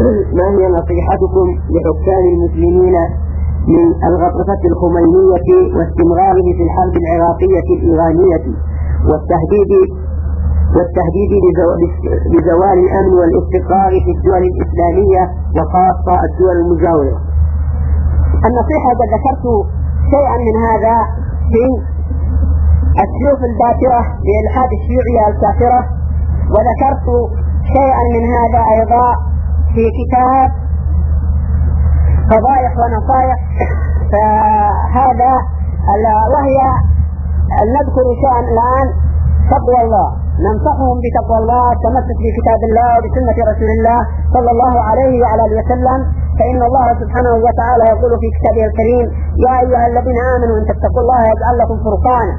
ما هي نصيحتكم لحكام المسلمين من الغطرسة الخمينية واستمراره في الحرب العراقية الإيرانية والتهديد بزوال الأمن والاستقرار في الدول الإسلامية وخاصة الدول المجاورة؟ النصيحة قد ذكرت شيئا من هذا في السيوف الباترة لإلحاد الشيوعية الكافرة، وذكرت شيئا من هذا أيضا في كتاب فضائح ونصائح. فهذا وهي نذكر شيئا الآن تقوى الله، ننصحهم بتقوى الله، التمسك بكتاب الله وبسنة رسول الله صلى الله عليه وعلى اله وسلم، فإن الله سبحانه وتعالى يقول في كتابه الكريم: يا أيها الذين آمنوا إن تتقوا الله يجعل لكم فرقانا.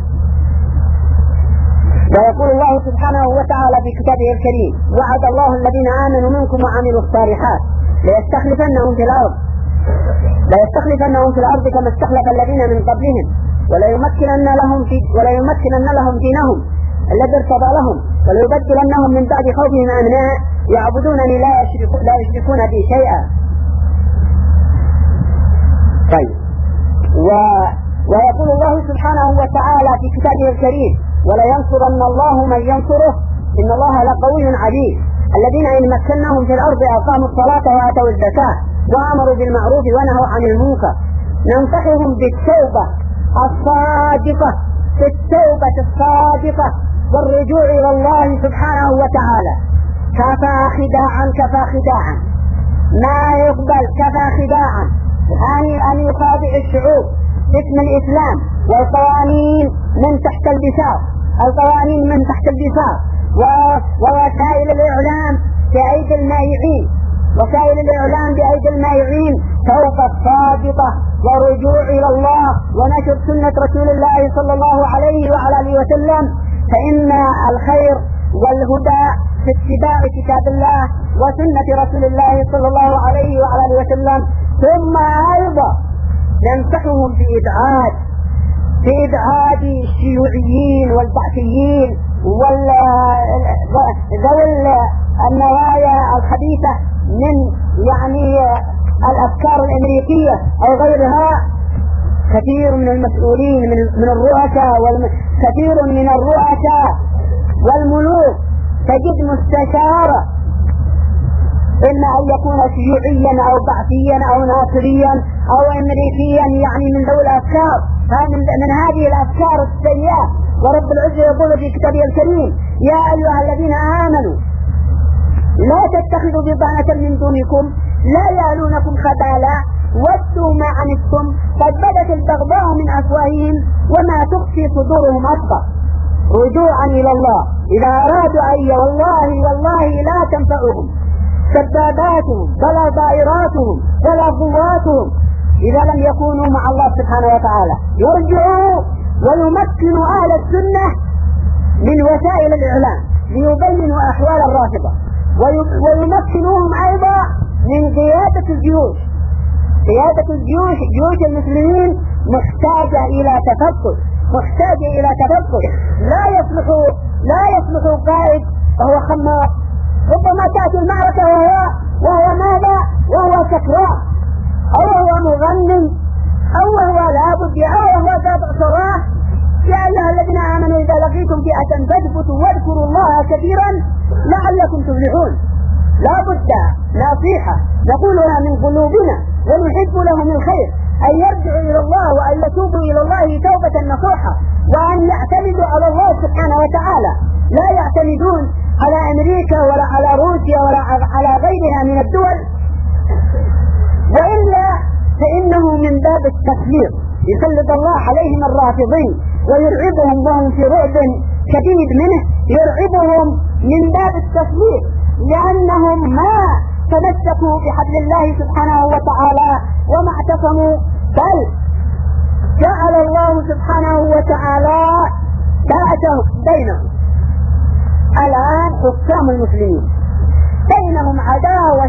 ويقول الله سبحانه وتعالى في كتابه الكريم: وعد الله الذين آمنوا منكم وعملوا الصالحات ليستخلفنهم في الأرض كما استخلف الذين من قبلهم وليمكنن لهم دينهم الذي ارتضى لهم وليبدلنهم من بعد خوفهم أمنا يعبدونني لا يشركون بي شيئا. طيب، ويقول الله سبحانه وتعالى في كتابه الكريم: ولينصرن الله من ينصره إن الله لقوي عزيز الذين إن مكناهم في الأرض أقاموا الصلاة وآتوا الزكاة وأمروا بالمعروف ونهوا عن المنكر. ننصحهم بالتوبة الصادقة والرجوع إلى الله سبحانه وتعالى. كفى خداعا ما يقبل، كفى خداعا أن يخادع الشعوب باسم الإسلام والقوانين من تحت البساط، ووسائل الإعلام بأيدي المائعين، توبة صادقة ورجوع إلى الله ونشر سنة رسول الله صلى الله عليه وعلى اله وسلم، فإن الخير والهدى في اتباع كتاب الله وسنة رسول الله صلى الله عليه وعلى اله وسلم. ثم أيضا ننصحهم في إبعاد الشيوعيين والبعثيين ذوي النوايا الخبيثة من الأفكار الأمريكية أو غيرها. كثير من المسؤولين من الرؤساء والملوك تجد مستشارة إما أن يكون شيوعيا أو بعثيا أو ناصريا أو أمريكيا، من ذوي الأفكار، من هذه الأفكار السيئة. ورب العزة يقول في كتابه الكريم: يا أيها الذين آمنوا لا تتخذوا بضاعة من دونكم لا يألونكم خبالا ودوا ما عنتم قد بدت البغضاء من أفواههم وما تخفي صدورهم أكبر. رجوعا إلى الله إذا أرادوا والله لا تنفعهم سباباتهم ولا ضائراتهم ولا ضواتهم إذا لم يكونوا مع الله سبحانه وتعالى. يرجعوا ويمكنوا أهل السنة من وسائل الإعلام ليبينوا أحوال الرافضة، ويمكنوهم أيضا من قيادة الجيوش. جيوش المسلمين محتاجة إلى تفكر، لا يصلح قائد وهو خماق. ربما تأتي المعركة وهو ماذا؟ وهو سكران، أو هو مغني، أو هو لابد، أو هو تابع صراح. يا أيها الذين آمنوا إذا لقيتم فئة فاثبتوا واذكروا الله كثيرا لعلكم تفلحون. لا بد نصيحة نقولها من قلوبنا ونحب لهم الخير، أن يرجعوا إلى الله وأن يتوبوا إلى الله توبة نصوحة، وأن يعتمدوا على الله سبحانه وتعالى، لا يعتمدون على أمريكا ولا على روسيا ولا على غيرها من الدول، وإلا فإنه من باب التكليف. يسلط الله عليهم الرافضين ويرعبهم وهم في رعب شديد منه، يرعبهم من باب التسليط، لأنهم ما تمسكوا بحبل الله سبحانه وتعالى وما اعتصموا، بل جعل الله سبحانه وتعالى بعثهم بينهم. الآن حكام المسلمين بينهم عداوة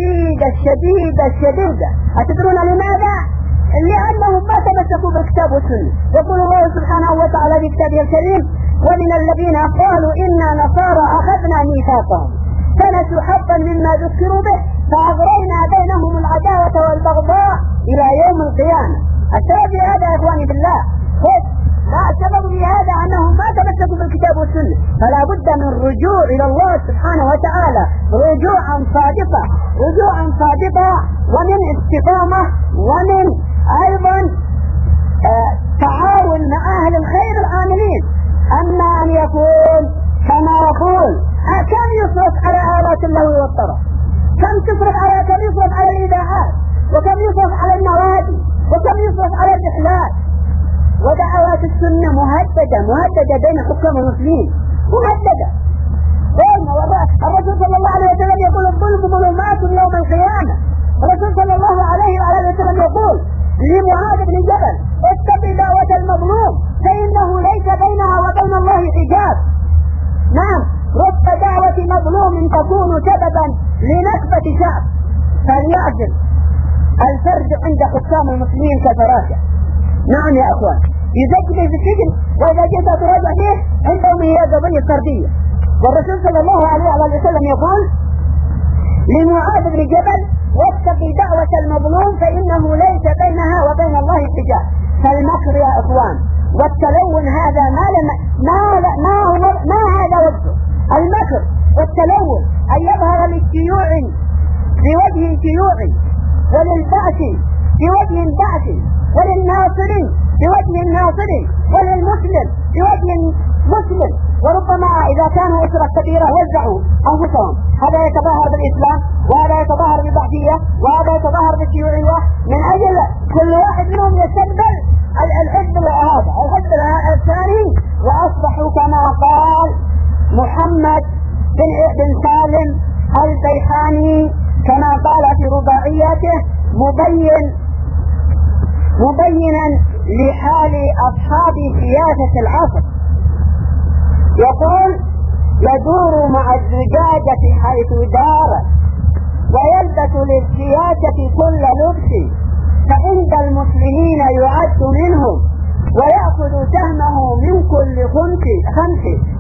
شديدة. أتدرون لماذا؟ لأنهم ما تمسكوا بالكتاب والسنة. يقول الله سبحانه وتعالى في كتابه الكريم: ومن الذين قالوا إنا نصارى أخذنا ميثاقهم فنسوا حظا مما ذكروا به بالله. لا سبب لهذا أنهم ما تمسكوا بالكتاب والسنة، فلا بد من رجوع إلى الله سبحانه وتعالى رجوعا صادقا ومن استقامة ومن أيضا تعاون مع أهل الخير العاملين. أما أن يكون كما يقول كم يصرف على آلات اللهو والطرب، كم يصرف على الإذاعات، وكم يصرف على النوادي، وكم يصرف على الرحلات. ودعوات السنة مهددة بين حكام المسلمين، مهددة. الرسول صلى الله عليه وسلم يقول الظلم ظلمات يوم القيامة. الرسول صلى الله عليه وسلم يقول لمعاذ بن جبل اتق دعوة المظلوم فإنه ليس بينها وبين الله حجاب. نعم، رب دعوة مظلوم تكون سببا لنكبة شعب، فليعجل الفرد عند حكام المسلمين كفراشه. نعم يا أخوان، يزجل في السجن، وإذا جئت تراجع به عندهم هي قضية فردية. والرسول صلى الله عليه وسلم يقول لمعاذ بن جبل واتق دعوة المظلوم فإنه ليس بينها وبين الله حجاب. فالمكر يا إخوان والتلون هذا ما هذا وجهه. المكر والتلون أن يظهر للشيوع بوجه شيوعي، وللبعث بوجه بعثي، وللناصر بوجه ناصر، وللمسلم بوجه مسلم. وربما إذا كانوا أسرة كبيرة وزعوا أنفسهم، هذا يتظاهر بالإسلام، وهذا يتظاهر بالبعثية، وهذا يتظاهر بالشيوعية، من أجل كل واحد منهم يستقبل الحزب الثاني، وأصبحوا كما قال محمد بن سالم البيحاني كما قال في رباعياته مبينا لحال أصحاب سياسة العصر، يقول يدور مع الزجاجة حيث دار، ويلبس للسياسة كل لبس، فعند المسلمين يعد منهم، ويأخذ سهمه من كل خمس،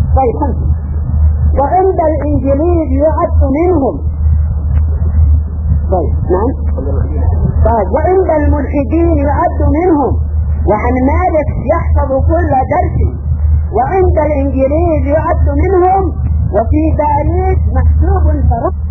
وعند الإنجليز يعد منهم. نعم. وعند الملحدين يعد منهم، وعن مالك يحفظ كل درس، وعند الإنجليز يعد منهم، وفي باريس محسوب فرق.